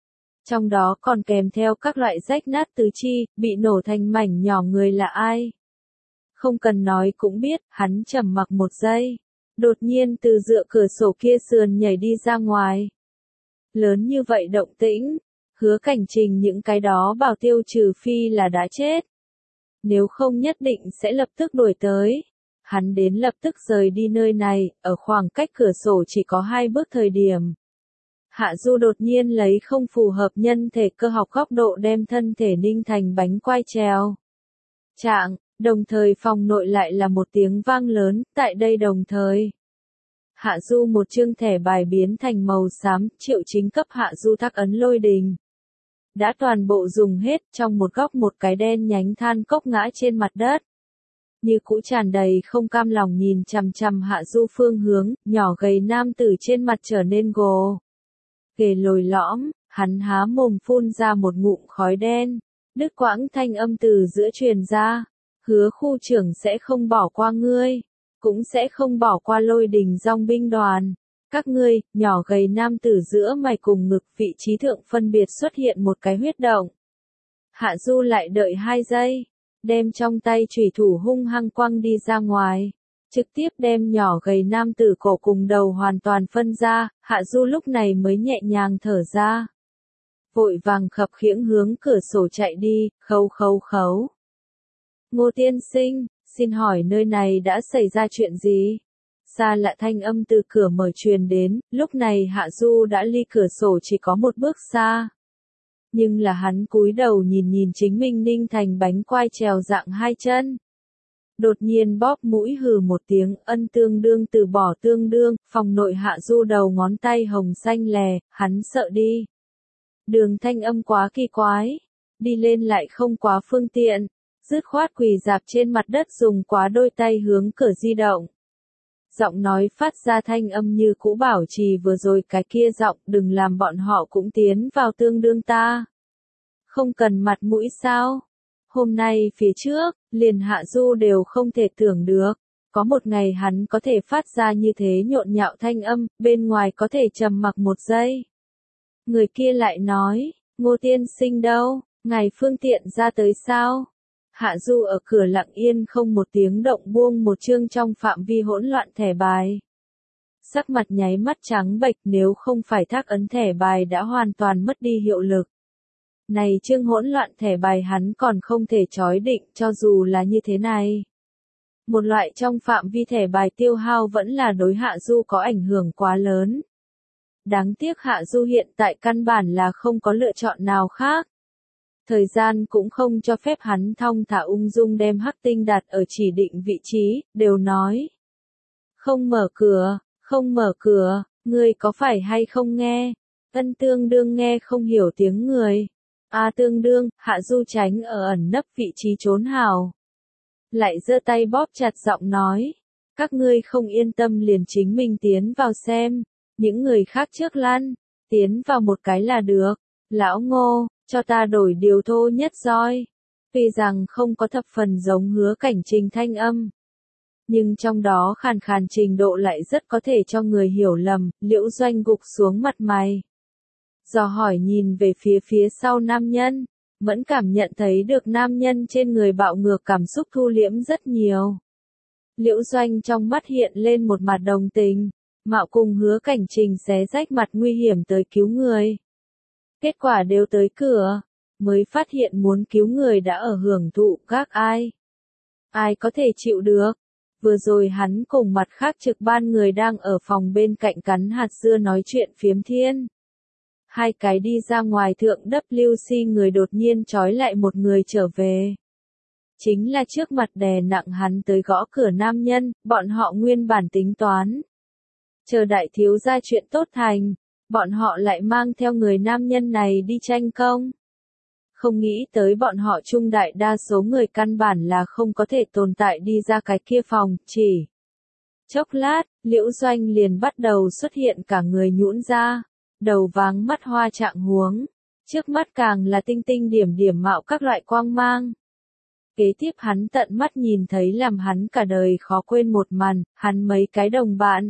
Trong đó còn kèm theo các loại rách nát tứ chi, bị nổ thành mảnh nhỏ người là ai. Không cần nói cũng biết, hắn trầm mặc một giây. Đột nhiên từ dựa cửa sổ kia sườn nhảy đi ra ngoài. Lớn như vậy động tĩnh, Hứa Cảnh Trình những cái đó bảo tiêu trừ phi là đã chết. Nếu không nhất định sẽ lập tức đuổi tới. Hắn đến lập tức rời đi nơi này, ở khoảng cách cửa sổ chỉ có 2 bước thời điểm. Hạ Du đột nhiên lấy không phù hợp nhân thể cơ học góc độ đem thân thể ninh thành bánh quai trèo. Trạng, đồng thời phòng nội lại là một tiếng vang lớn, tại đây đồng thời. Hạ Du một chương thẻ bài biến thành màu xám, Triệu Chính cấp Hạ Du thác ấn lôi đình. Đã toàn bộ dùng hết, trong một góc một cái đen nhánh than cốc ngã trên mặt đất. Như cũ tràn đầy không cam lòng nhìn chằm chằm Hạ Du phương hướng, nhỏ gầy nam tử trên mặt trở nên gồ ghề lồi lõm, hắn há mồm phun ra một ngụm khói đen, đứt quãng thanh âm từ giữa truyền ra, Hứa khu trưởng sẽ không bỏ qua ngươi, cũng sẽ không bỏ qua lôi đình dòng binh đoàn. Các ngươi, nhỏ gầy nam tử giữa mày cùng ngực vị trí thượng phân biệt xuất hiện một cái huyết động. Hạ Du lại đợi 2 giây, đem trong tay chủy thủ hung hăng quăng đi ra ngoài, trực tiếp đem nhỏ gầy nam tử cổ cùng đầu hoàn toàn phân ra, Hạ Du lúc này mới nhẹ nhàng thở ra. Vội vàng khập khiễng hướng cửa sổ chạy đi, khấu khấu khấu. Ngô tiên sinh, xin hỏi nơi này đã xảy ra chuyện gì? Xa lạ thanh âm từ cửa mở truyền đến, lúc này Hạ Du đã ly cửa sổ chỉ có một bước xa. Nhưng là hắn cúi đầu nhìn nhìn chính mình ninh thành bánh quai trèo dạng 2 chân. Đột nhiên bóp mũi hừ một tiếng, ân tương đương từ bỏ tương đương, phòng nội Hạ Du đầu ngón tay hồng xanh lè, hắn sợ đi. Đường thanh âm quá kỳ quái, đi lên lại không quá phương tiện, dứt khoát quỳ rạp trên mặt đất dùng quá đôi tay hướng cửa di động. Giọng nói phát ra thanh âm như cũ bảo trì vừa rồi cái kia giọng, đừng làm bọn họ cũng tiến vào tương đương ta. Không cần mặt mũi sao? Hôm nay phía trước, liền Hạ Du đều không thể tưởng được. Có một ngày hắn có thể phát ra như thế nhộn nhạo thanh âm, bên ngoài có thể trầm mặc một giây. Người kia lại nói, Ngô tiên sinh đâu, ngài phương tiện ra tới sao? Hạ Du ở cửa lặng yên không một tiếng động buông một chương trong phạm vi hỗn loạn thẻ bài. Sắc mặt nháy mắt trắng bệch, nếu không phải thác ấn thẻ bài đã hoàn toàn mất đi hiệu lực. Này chương hỗn loạn thẻ bài hắn còn không thể chói định cho dù là như thế này. Một loại trong phạm vi thẻ bài tiêu hao vẫn là đối Hạ Du có ảnh hưởng quá lớn. Đáng tiếc Hạ Du hiện tại căn bản là không có lựa chọn nào khác. Thời gian cũng không cho phép hắn thong thả ung dung đem hắc tinh đặt ở chỉ định vị trí, đều nói. Không mở cửa, không mở cửa, ngươi có phải hay không nghe? Ân tương đương nghe không hiểu tiếng người. Tương đương, Hạ Du tránh ở ẩn nấp vị trí trốn hào. Lại giơ tay bóp chặt giọng nói. Các ngươi không yên tâm liền chính mình tiến vào xem. Những người khác trước lăn, tiến vào một cái là được. Lão Ngô, cho ta đổi điều thô nhất roi. Tuy rằng không có thập phần giống Hứa Cảnh Trình thanh âm. Nhưng trong đó khàn khàn trình độ lại rất có thể cho người hiểu lầm, Liễu Doanh gục xuống mặt mày. Dò hỏi nhìn về phía sau nam nhân, mẫn cảm nhận thấy được nam nhân trên người bạo ngược cảm xúc thu liễm rất nhiều. Liễu Doanh trong mắt hiện lên một mặt đồng tình, mạo cùng Hứa Cảnh Trình xé rách mặt nguy hiểm tới cứu người. Kết quả đều tới cửa, mới phát hiện muốn cứu người đã ở hưởng thụ các ai. Ai có thể chịu được. Vừa rồi hắn cùng mặt khác trực ban người đang ở phòng bên cạnh cắn hạt dưa nói chuyện phiếm thiên. Hai cái đi ra ngoài thượng WC người đột nhiên trói lại một người trở về. Chính là trước mặt đè nặng hắn tới gõ cửa nam nhân, bọn họ nguyên bản tính toán. Chờ đại thiếu gia chuyện tốt thành, bọn họ lại mang theo người nam nhân này đi tranh công. Không nghĩ tới bọn họ trung đại đa số người căn bản là không có thể tồn tại đi ra cái kia phòng, chỉ. Chốc lát, Liễu Doanh liền bắt đầu xuất hiện cả người nhũn ra, đầu váng mắt hoa trạng huống, trước mắt càng là tinh tinh điểm điểm mạo các loại quang mang. Kế tiếp hắn tận mắt nhìn thấy làm hắn cả đời khó quên một màn, hắn mấy cái đồng bạn.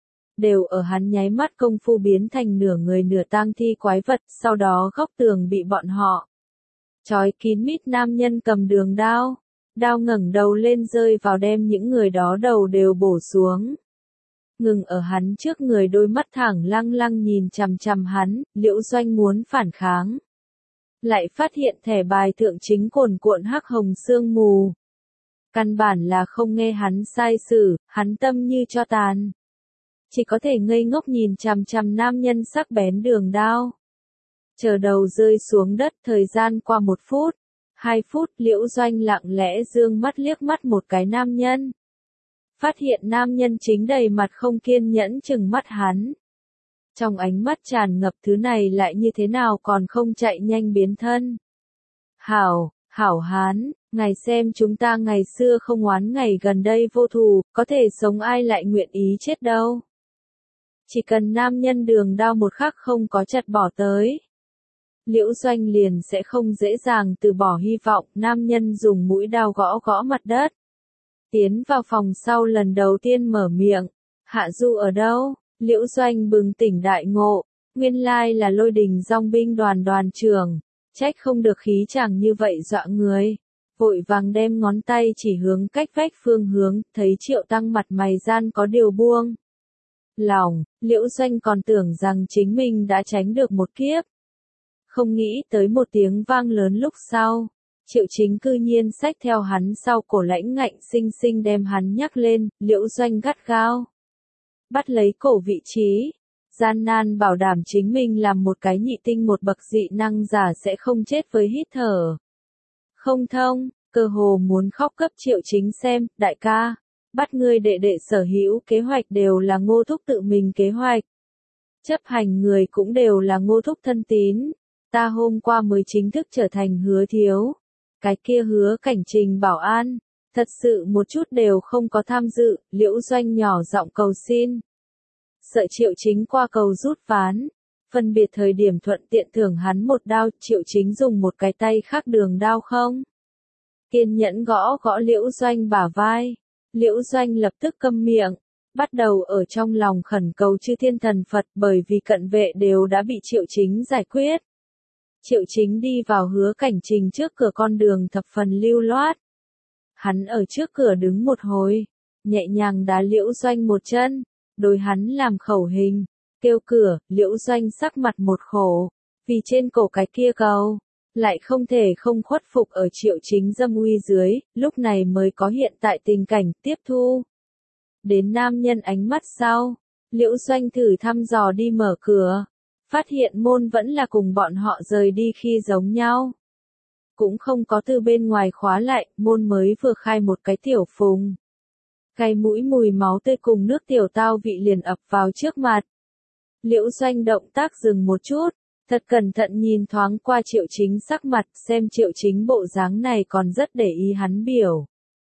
Đều ở hắn nháy mắt công phu biến thành nửa người nửa tang thi quái vật, sau đó góc tường bị bọn họ trói kín mít nam nhân cầm đường đao. Đao ngẩng đầu lên rơi vào đem những người đó đầu đều bổ xuống. Ngừng ở hắn trước người đôi mắt thẳng lăng lăng nhìn chằm chằm hắn, Liễu Doanh muốn phản kháng. Lại phát hiện thẻ bài thượng chính cuồn cuộn hắc hồng sương mù. Căn bản là không nghe hắn sai sử, hắn tâm như cho tàn. Chỉ có thể ngây ngốc nhìn chằm chằm nam nhân sắc bén đường đao. Chờ đầu rơi xuống đất, thời gian qua 1 phút, 2 phút, Liễu Doanh lặng lẽ dương mắt liếc mắt một cái nam nhân. Phát hiện nam nhân chính đầy mặt không kiên nhẫn chừng mắt hắn. Trong ánh mắt tràn ngập thứ này lại như thế nào còn không chạy nhanh biến thân. Hảo hán, ngài xem chúng ta ngày xưa không oán ngày gần đây vô thù, có thể sống ai lại nguyện ý chết đâu. Chỉ cần nam nhân đường đao một khắc không có chặt bỏ tới. Liễu Doanh liền sẽ không dễ dàng từ bỏ hy vọng, nam nhân dùng mũi đao gõ gõ mặt đất. Tiến vào phòng sau lần đầu tiên mở miệng, Hạ Du ở đâu? Liễu Doanh bừng tỉnh đại ngộ, nguyên lai là Lôi Đình Dòng binh đoàn trưởng, trách không được khí chàng như vậy dọa người. Vội vàng đem ngón tay chỉ hướng cách vách phương hướng, thấy Triệu Tăng mặt mày gian có điều buông lòng, Liễu Doanh còn tưởng rằng chính mình đã tránh được một kiếp. Không nghĩ tới một tiếng vang lớn lúc sau, Triệu Chính cư nhiên xách theo hắn sau cổ lãnh ngạnh xinh xinh đem hắn nhắc lên, Liễu Doanh gắt gao. Bắt lấy cổ vị trí, gian nan bảo đảm chính mình làm một cái nhị tinh một bậc dị năng giả sẽ không chết với hít thở. Không thông, cơ hồ muốn khóc cấp Triệu Chính xem, đại ca, bắt ngươi đệ đệ sở hữu kế hoạch đều là Ngô Thúc tự mình kế hoạch. Chấp hành người cũng đều là Ngô Thúc thân tín. Ta hôm qua mới chính thức trở thành Hứa thiếu. Cái kia Hứa Cảnh Trình bảo an, thật sự một chút đều không có tham dự, Liễu Doanh nhỏ giọng cầu xin. Sợ Triệu Chính qua cầu rút ván, phân biệt thời điểm thuận tiện thưởng hắn một đao, Triệu Chính dùng một cái tay khác đường đao không. Kiên nhẫn gõ gõ Liễu Doanh bả vai, Liễu Doanh lập tức câm miệng, bắt đầu ở trong lòng khẩn cầu chư thiên thần Phật bởi vì cận vệ đều đã bị Triệu Chính giải quyết. Triệu Chính đi vào Hứa Cảnh Trình trước cửa con đường thập phần lưu loát. Hắn ở trước cửa đứng một hồi, nhẹ nhàng đá Liễu Doanh một chân, đối hắn làm khẩu hình, kêu cửa, Liễu Doanh sắc mặt một khổ, vì trên cổ cái kia cầu, lại không thể không khuất phục ở Triệu Chính dâm uy dưới, lúc này mới có hiện tại tình cảnh tiếp thu. Đến nam nhân ánh mắt sau, Liễu Doanh thử thăm dò đi mở cửa, phát hiện môn vẫn là cùng bọn họ rời đi khi giống nhau. Cũng không có từ bên ngoài khóa lại, môn mới vừa khai một cái tiểu phùng. Cái mũi mùi máu tươi cùng nước tiểu tao vị liền ập vào trước mặt. Liễu Doanh động tác dừng một chút, thật cẩn thận nhìn thoáng qua Triệu Chính sắc mặt, xem Triệu Chính bộ dáng này còn rất để ý hắn biểu.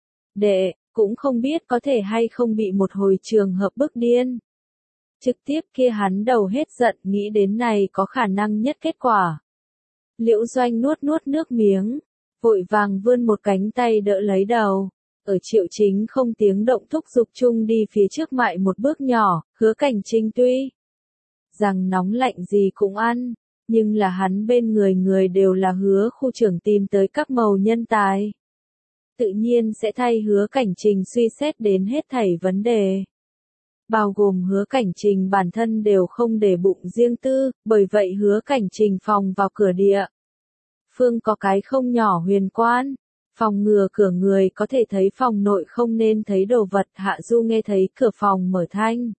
Đệ, cũng không biết có thể hay không bị một hồi trường hợp bức điên. Trực tiếp kia hắn đầu hết giận, nghĩ đến này có khả năng nhất kết quả. Liễu Doanh nuốt nuốt nước miếng, vội vàng vươn một cánh tay đỡ lấy đầu. Ở Triệu Chính không tiếng động thúc giục chung đi phía trước mại một bước nhỏ, Hứa Cảnh Trình tuy rằng nóng lạnh gì cũng ăn, nhưng là hắn bên người người đều là Hứa khu trưởng tìm tới các màu nhân tài. Tự nhiên sẽ thay Hứa Cảnh Trình suy xét đến hết thảy vấn đề. Bao gồm Hứa Cảnh Trình bản thân đều không để bụng riêng tư, bởi vậy Hứa Cảnh Trình phòng vào cửa địa phương có cái không nhỏ huyền quan. Phòng ngừa cửa người có thể thấy phòng nội không nên thấy đồ vật, Hạ Du nghe thấy cửa phòng mở thanh.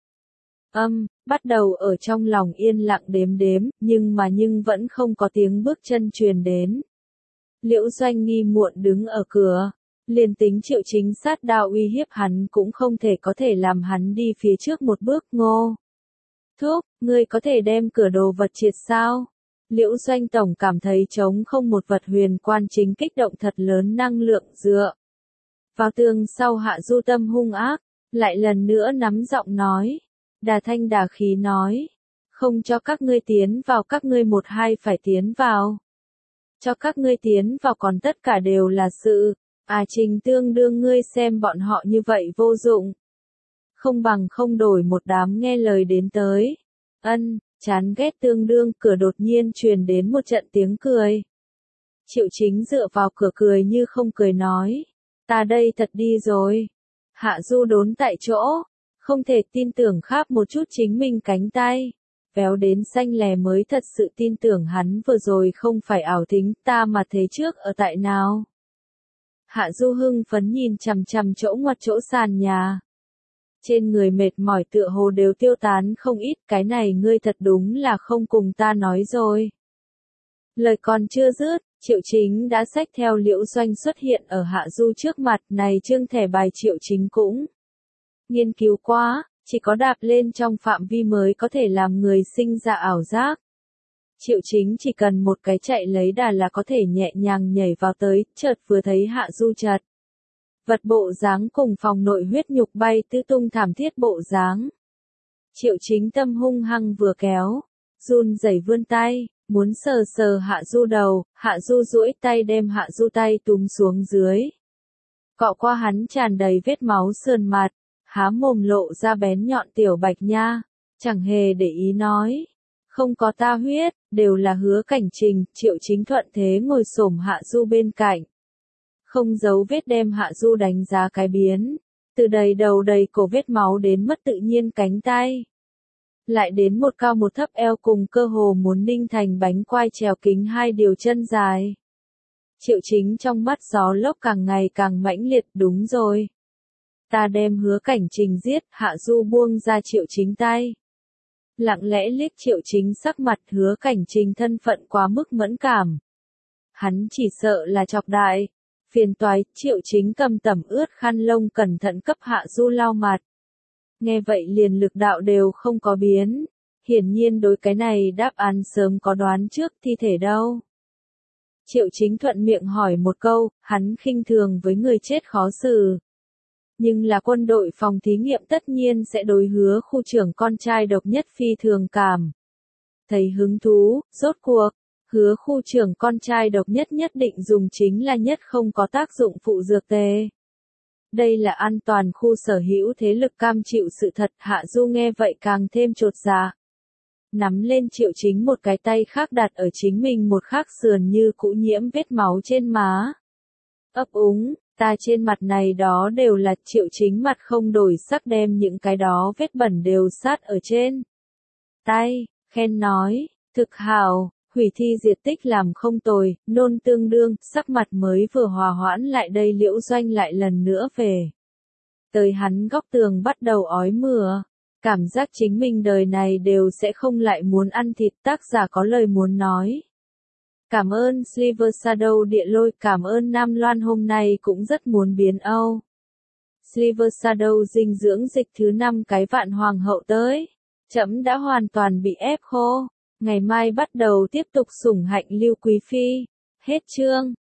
Bắt đầu ở trong lòng yên lặng đếm đếm, nhưng vẫn không có tiếng bước chân truyền đến. Liễu Doanh nghi muộn đứng ở cửa, liền tính Triệu Chính sát đao uy hiếp hắn cũng không thể có thể làm hắn đi phía trước một bước. Ngô Thúc, ngươi có thể đem cửa đồ vật triệt sao? Liễu Doanh tổng cảm thấy trống không một vật huyền quan chính kích động thật lớn năng lượng dựa. Vào tường sau Hạ Du tâm hung ác, lại lần nữa nắm giọng nói. Đà thanh đà khí nói. Không cho các ngươi tiến vào, các ngươi một hai phải tiến vào. Cho các ngươi tiến vào còn tất cả đều là sự. Trình tương đương ngươi xem bọn họ như vậy vô dụng. Không bằng không đổi một đám nghe lời đến tới. Chán ghét tương đương, cửa đột nhiên truyền đến một trận tiếng cười. Triệu Chính dựa vào cửa cười như không cười nói. Ta đây thật đi rồi. Hạ Du đốn tại chỗ, không thể tin tưởng kháp một chút chính mình cánh tay. Véo đến xanh lè mới thật sự tin tưởng hắn vừa rồi không phải ảo tính, ta mà thấy trước ở tại nào. Hạ Du hưng phấn nhìn chằm chằm chỗ ngoặt chỗ sàn nhà. Trên người mệt mỏi tựa hồ đều tiêu tán không ít, cái này ngươi thật đúng là không cùng ta nói rồi. Lời còn chưa dứt, Triệu Chính đã xách theo Liễu Doanh xuất hiện ở Hạ Du trước mặt, này trương thẻ bài Triệu Chính cũng nghiên cứu quá, chỉ có đạp lên trong phạm vi mới có thể làm người sinh ra ảo giác. Triệu Chính chỉ cần một cái chạy lấy đà là có thể nhẹ nhàng nhảy vào tới, chợt vừa thấy Hạ Du chật vật bộ dáng cùng phòng nội huyết nhục bay tứ tung thảm thiết bộ dáng. Triệu Chính tâm hung hăng vừa kéo, run rẩy vươn tay, muốn sờ sờ Hạ Du đầu, Hạ Du duỗi tay đem Hạ Du tay túm xuống dưới. Cọ qua hắn tràn đầy vết máu sườn mặt, há mồm lộ ra bén nhọn tiểu bạch nha, chẳng hề để ý nói. Không có ta huyết, đều là Hứa Cảnh Trình. Triệu Chính thuận thế ngồi xổm Hạ Du bên cạnh. Không giấu vết đem Hạ Du đánh giá cái biến. Từ đầy đầu đầy cổ vết máu đến mất tự nhiên cánh tay. Lại đến một cao một thấp eo cùng cơ hồ muốn ninh thành bánh quai trèo kính hai điều chân dài. Triệu Chính trong mắt gió lốc càng ngày càng mãnh liệt, đúng rồi. Ta đem Hứa Cảnh Trình giết, Hạ Du buông ra Triệu Chính tay. Lặng lẽ liếc Triệu Chính sắc mặt, Hứa Cảnh Trình thân phận quá mức mẫn cảm. Hắn chỉ sợ là chọc đại. Phiền toái, Triệu Chính cầm tẩm ướt khăn lông cẩn thận cấp Hạ Du lau mặt. Nghe vậy liền lực đạo đều không có biến. hiển nhiên đối cái này đáp án sớm có đoán trước. Thi thể đâu? Triệu Chính thuận miệng hỏi một câu, hắn khinh thường với người chết khó xử. Nhưng là quân đội phòng thí nghiệm tất nhiên sẽ đối Hứa khu trưởng con trai độc nhất phi thường cảm thấy hứng thú. Rốt cuộc, Hứa khu trưởng con trai độc nhất nhất định dùng chính là nhất không có tác dụng phụ dược tề. Đây là an toàn khu sở hữu thế lực cam chịu sự thật. Hạ Du nghe vậy càng thêm chột dạ. Nắm lên Triệu Chính một cái tay khác đặt ở chính mình một khác sườn như cũ nhiễm vết máu trên má. Ấp úng, ta trên mặt này đó đều là. Triệu Chính mặt không đổi sắc đem những cái đó vết bẩn đều sát ở trên tay, khen nói, thực hảo, hủy thi diệt tích làm không tồi, nôn tương đương. Sắc mặt mới vừa hòa hoãn lại đây Liễu Doanh lại lần nữa về tới hắn góc tường bắt đầu ói mửa. Cảm giác chính mình đời này đều sẽ không lại muốn ăn thịt. Tác giả có lời muốn nói. Cảm ơn Silver Shadow Địa Lôi, cảm ơn Nam Loan hôm nay cũng rất muốn biến Âu. Silver Shadow dinh dưỡng dịch thứ 5 cái vạn hoàng hậu tới. Trẫm đã hoàn toàn bị ép khô. Ngày mai bắt đầu tiếp tục sủng hạnh Lưu Quý Phi. Hết chương.